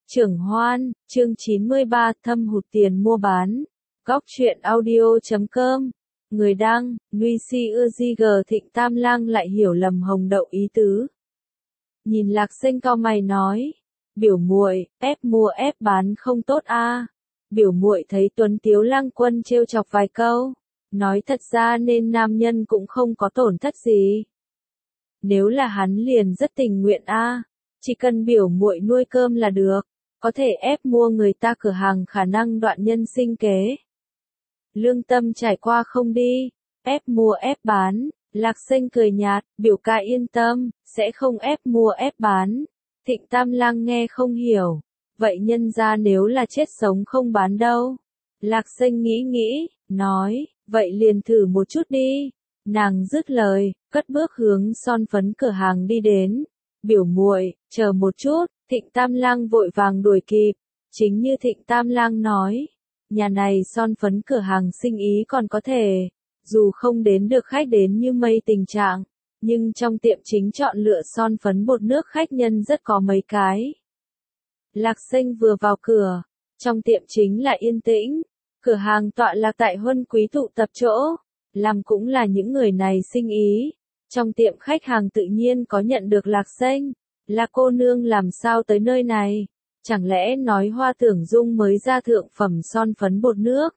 Trưởng Hoan, chương 93, thâm hụt tiền mua bán. Góc truyện audio.com. Người đăng, Nuy Si Ưa Di Gờ Thịnh Tam Lang lại hiểu lầm Hồng Đậu ý tứ. Nhìn Lạc Sinh cau mày nói, biểu muội, ép mua ép bán không tốt a. Biểu muội thấy Tuấn Tiếu Lang Quân trêu chọc vài câu, nói thật ra nên nam nhân cũng không có tổn thất gì. Nếu là hắn liền rất tình nguyện a, chỉ cần biểu muội nuôi cơm là được, có thể ép mua người ta cửa hàng khả năng đoạn nhân sinh kế. Lương tâm trải qua không đi, ép mua ép bán. Lạc Sinh cười nhạt, biểu ca yên tâm, sẽ không ép mua ép bán. Thịnh Tam Lang nghe không hiểu, vậy nhân ra nếu là chết sống không bán đâu. Lạc Sinh nghĩ, nói, vậy liền thử một chút đi. Nàng dứt lời, cất bước hướng son phấn cửa hàng đi đến. Biểu muội, chờ một chút. Thịnh Tam Lang vội vàng đuổi kịp. Chính như Thịnh Tam Lang nói, nhà này son phấn cửa hàng sinh ý còn có thể, dù không đến được khách đến như mây tình trạng, nhưng trong tiệm chính chọn lựa son phấn bột nước khách nhân rất có mấy cái. Lạc Sinh vừa vào cửa, trong tiệm chính là yên tĩnh, cửa hàng tọa lạc tại Huân Quý tụ tập chỗ, làm cũng là những người này sinh ý. Trong tiệm khách hàng tự nhiên có nhận được Lạc Sinh. Là cô nương làm sao tới nơi này? Chẳng lẽ nói Hoa Tưởng Dung mới ra thượng phẩm son phấn bột nước?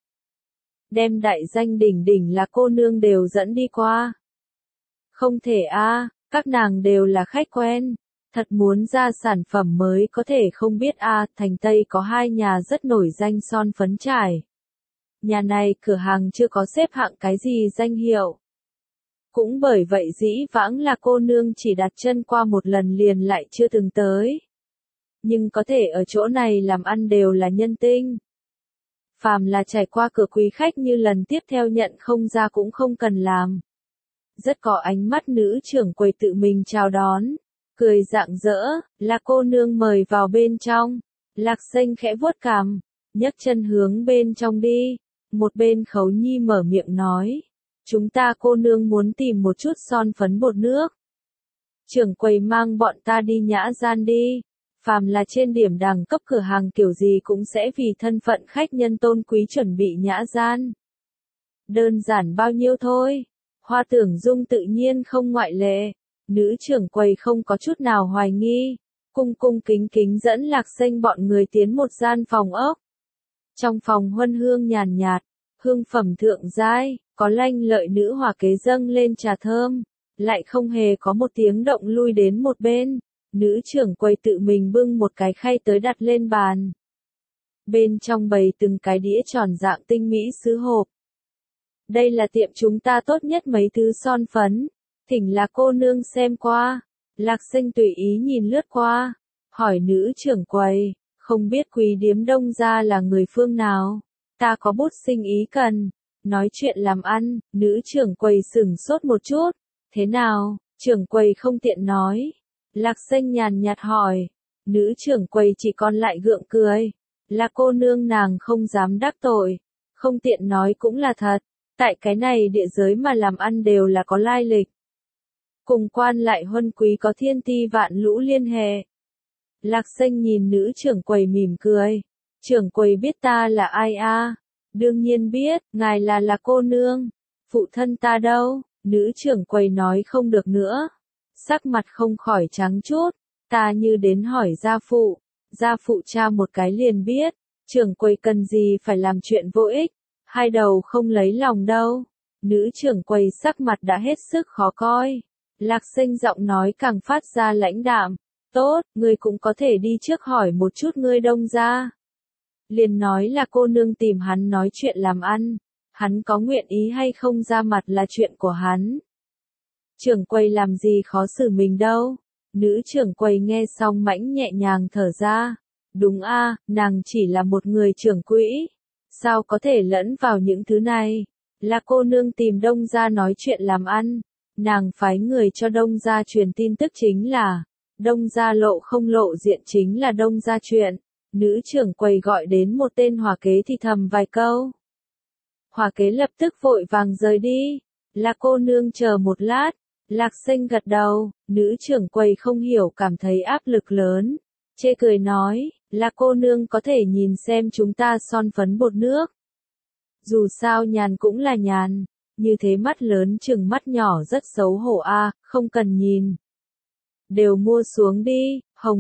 Đem đại danh đỉnh đỉnh là cô nương đều dẫn đi qua. Không thể a, các nàng đều là khách quen. Thật muốn ra sản phẩm mới có thể không biết a, thành Tây có hai nhà rất nổi danh son phấn trải. Nhà này cửa hàng chưa có xếp hạng cái gì danh hiệu. Cũng bởi vậy dĩ vãng là cô nương chỉ đặt chân qua một lần liền lại chưa từng tới. Nhưng có thể ở chỗ này làm ăn đều là nhân tinh. Phàm là trải qua cửa quý khách như lần tiếp theo nhận không ra cũng không cần làm. Rất có ánh mắt nữ trưởng quầy tự mình chào đón. Cười rạng rỡ, là cô nương mời vào bên trong. Lạc Sinh khẽ vuốt cằm, nhấc chân hướng bên trong đi. Một bên Khấu Nhi mở miệng nói. Chúng ta cô nương muốn tìm một chút son phấn bột nước. Trưởng quầy mang bọn ta đi nhã gian đi. Phàm là trên điểm đẳng cấp cửa hàng kiểu gì cũng sẽ vì thân phận khách nhân tôn quý chuẩn bị nhã gian. Đơn giản bao nhiêu thôi. Hoa Tưởng Dung tự nhiên không ngoại lệ. Nữ trưởng quầy không có chút nào hoài nghi. Cung kính dẫn Lạc Sinh bọn người tiến một gian phòng ốc. Trong phòng huân hương nhàn nhạt, hương phẩm thượng giai. Có lanh lợi nữ hòa kế dâng lên trà thơm, lại không hề có một tiếng động lui đến một bên. Nữ trưởng quầy tự mình bưng một cái khay tới đặt lên bàn. Bên trong bày từng cái đĩa tròn dạng tinh mỹ sứ hộp. Đây là tiệm chúng ta tốt nhất mấy thứ son phấn, thỉnh là cô nương xem qua. Lạc Sinh tùy ý nhìn lướt qua, hỏi nữ trưởng quầy, không biết quý điếm Đông gia là người phương nào, ta có bút sinh ý cần. Nói chuyện làm ăn, nữ trưởng quầy sửng sốt một chút. Thế nào, trưởng quầy không tiện nói. Lạc Sinh nhàn nhạt hỏi. Nữ trưởng quầy chỉ còn lại gượng cười. Là cô nương nàng không dám đắc tội. Không tiện nói cũng là thật. Tại cái này địa giới mà làm ăn đều là có lai lịch. Cùng quan lại Huân Quý có thiên ti vạn lũ liên hệ. Lạc Sinh nhìn nữ trưởng quầy mỉm cười. Trưởng quầy biết ta là ai a? Đương nhiên biết, ngài là cô nương. Phụ thân ta đâu? Nữ trưởng quầy nói không được nữa. Sắc mặt không khỏi trắng chút. Ta như đến hỏi gia phụ. Gia phụ tra một cái liền biết. Trưởng quầy cần gì phải làm chuyện vô ích. Hai đầu không lấy lòng đâu. Nữ trưởng quầy sắc mặt đã hết sức khó coi. Lạc Sinh giọng nói càng phát ra lãnh đạm. Tốt, ngươi cũng có thể đi trước hỏi một chút ngươi Đông gia. Liền nói là cô nương tìm hắn nói chuyện làm ăn, hắn có nguyện ý hay không ra mặt là chuyện của hắn. Trưởng quầy làm gì khó xử mình đâu. Nữ trưởng quầy nghe xong mãnh nhẹ nhàng thở ra. Đúng a, nàng chỉ là một người trưởng quỹ. Sao có thể lẫn vào những thứ này? Là cô nương tìm Đông gia nói chuyện làm ăn. Nàng phái người cho Đông gia truyền tin tức chính là, Đông gia lộ không lộ diện chính là Đông gia chuyện. Nữ trưởng quầy gọi đến một tên hòa kế thì thầm vài câu. Hòa kế lập tức vội vàng rời đi. Là cô nương chờ một lát. Lạc Sinh gật đầu. Nữ trưởng quầy không hiểu cảm thấy áp lực lớn. Chê cười nói, Là cô nương có thể nhìn xem chúng ta son phấn bột nước. Dù sao nhàn cũng là nhàn, như thế mắt lớn chừng mắt nhỏ rất xấu hổ a, không cần nhìn. Đều mua xuống đi,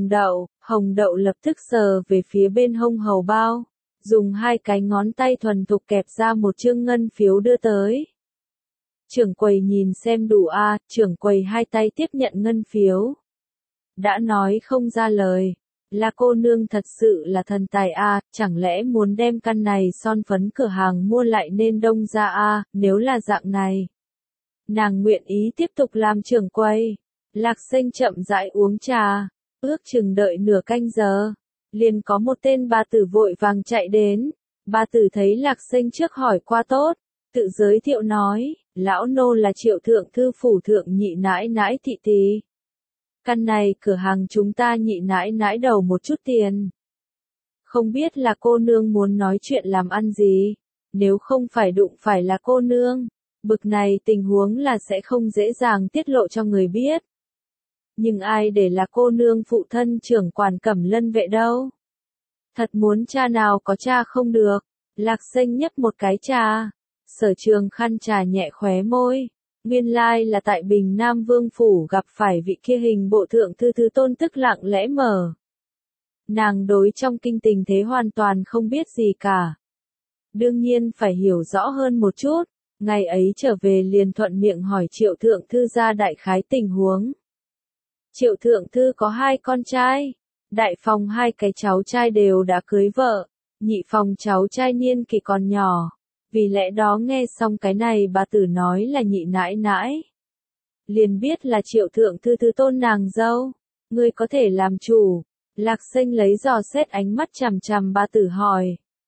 Hồng Đậu lập tức sờ về phía bên hông hầu bao, dùng hai cái ngón tay thuần thục kẹp ra một chương ngân phiếu đưa tới. Trưởng quầy nhìn xem đủ a, trưởng quầy hai tay tiếp nhận ngân phiếu. Đã nói không ra lời, là cô nương thật sự là thần tài a, chẳng lẽ muốn đem căn này son phấn cửa hàng mua lại nên đông ra a, nếu là dạng này. Nàng nguyện ý tiếp tục làm trưởng quầy. Lạc Sinh chậm rãi uống trà, ước chừng đợi nửa canh giờ, liền có một tên bà tử vội vàng chạy đến. Bà tử thấy Lạc Sinh trước hỏi qua tốt, tự giới thiệu nói, lão nô là Triệu thượng thư phủ thượng nhị nãi nãi thị tí. Căn này cửa hàng chúng ta nhị nãi nãi đầu một chút tiền. Không biết là cô nương muốn nói chuyện làm ăn gì, nếu không phải đụng phải là cô nương, bực này tình huống là sẽ không dễ dàng tiết lộ cho người biết. Nhưng ai để là cô nương phụ thân trưởng quản Cẩm Lân vệ đâu. Thật muốn cha nào có cha không được. Lạc Sinh nhấp một cái trà. Sở Trường khăn trà nhẹ khóe môi. Nguyên lai là tại Bình Nam Vương Phủ gặp phải vị kia hình bộ thượng thư thứ tôn tức lặng lẽ mở. Nàng đối trong kinh tình thế hoàn toàn không biết gì cả. Đương nhiên phải hiểu rõ hơn một chút. Ngày ấy trở về liền thuận miệng hỏi Triệu thượng thư ra đại khái tình huống. Triệu thượng thư có hai con trai, đại phòng hai cái cháu trai đều đã cưới vợ, nhị phòng cháu trai niên kỷ còn nhỏ, vì lẽ đó nghe xong cái này bà tử nói là nhị nãi nãi. Liền biết là Triệu thượng thư thứ tôn nàng dâu, ngươi có thể làm chủ. Lạc Sinh lấy dò xét ánh mắt chằm chằm bà tử hỏi.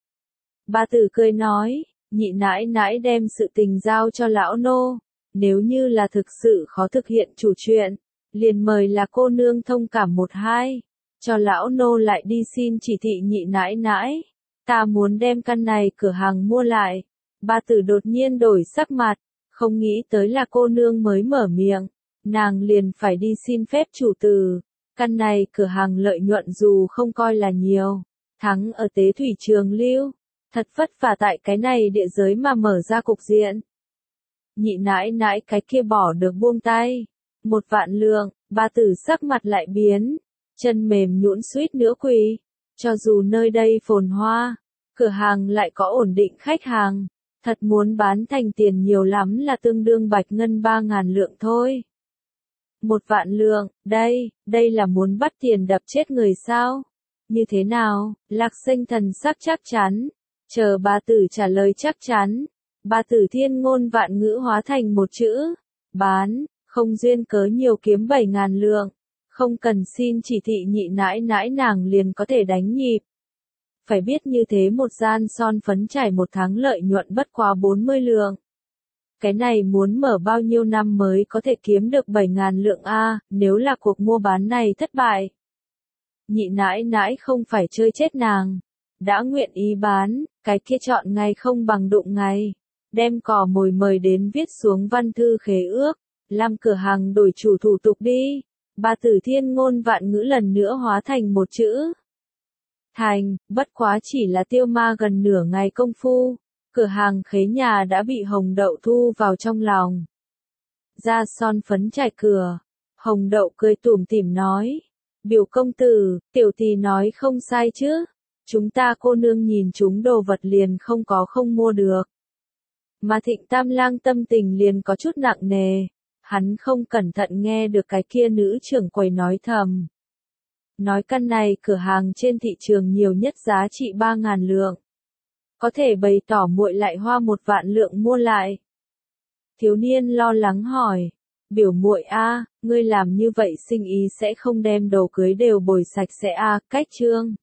Bà tử cười nói, nhị nãi nãi đem sự tình giao cho lão nô, nếu như là thực sự khó thực hiện chủ chuyện. Liền mời là cô nương thông cảm một hai, cho lão nô lại đi xin chỉ thị nhị nãi nãi. Ta muốn đem căn này cửa hàng mua lại. Bà tử đột nhiên đổi sắc mặt, không nghĩ tới là cô nương mới mở miệng. Nàng liền phải đi xin phép chủ từ. Căn này cửa hàng lợi nhuận dù không coi là nhiều, thắng ở tế thủy trường lưu. Thật vất vả tại cái này địa giới mà mở ra cục diện. Nhị nãi nãi cái kia bỏ được buông tay. 1.000.000 lượng, bà tử sắc mặt lại biến, chân mềm nhũn suýt nữa quỳ. Cho dù nơi đây phồn hoa, cửa hàng lại có ổn định khách hàng, thật muốn bán thành tiền nhiều lắm là tương đương bạch ngân 3.000 lượng thôi. 1.000.000 lượng, đây là muốn bắt tiền đập chết người sao? Như thế nào? Lạc Sinh thần sắc chắc chắn, chờ bà tử trả lời chắc chắn, bà tử thiên ngôn vạn ngữ hóa thành một chữ, bán. Không duyên cớ nhiều kiếm 7.000 lượng, không cần xin chỉ thị nhị nãi nãi nàng liền có thể đánh nhịp. Phải biết như thế một gian son phấn trải một tháng lợi nhuận bất quá 40 lượng. Cái này muốn mở bao nhiêu năm mới có thể kiếm được 7.000 lượng a, nếu là cuộc mua bán này thất bại. Nhị nãi nãi không phải chơi chết nàng, đã nguyện ý bán, cái kia chọn ngày không bằng đụng ngày, đem cò mồi mời đến viết xuống văn thư khế ước. Làm cửa hàng đổi chủ thủ tục đi. Bà tử thiên ngôn vạn ngữ lần nữa hóa thành một chữ. Thành, bất quá chỉ là tiêu ma gần nửa ngày công phu. Cửa hàng khế nhà đã bị Hồng Đậu thu vào trong lòng. Ra son phấn trải cửa. Hồng Đậu cười tủm tỉm nói. Biểu công tử, tiểu tỷ nói không sai chứ. Chúng ta cô nương nhìn chúng đồ vật liền không có không mua được. Mà Thịnh Tam Lang tâm tình liền có chút nặng nề. Hắn không cẩn thận nghe được cái kia nữ trưởng quầy nói thầm. Nói căn này cửa hàng trên thị trường nhiều nhất giá trị 3.000 lượng. Có thể bày tỏ muội lại hoa 1.000.000 lượng mua lại. Thiếu niên lo lắng hỏi. Biểu muội a, ngươi làm như vậy sinh ý sẽ không đem đồ cưới đều bồi sạch sẽ a, cách trương.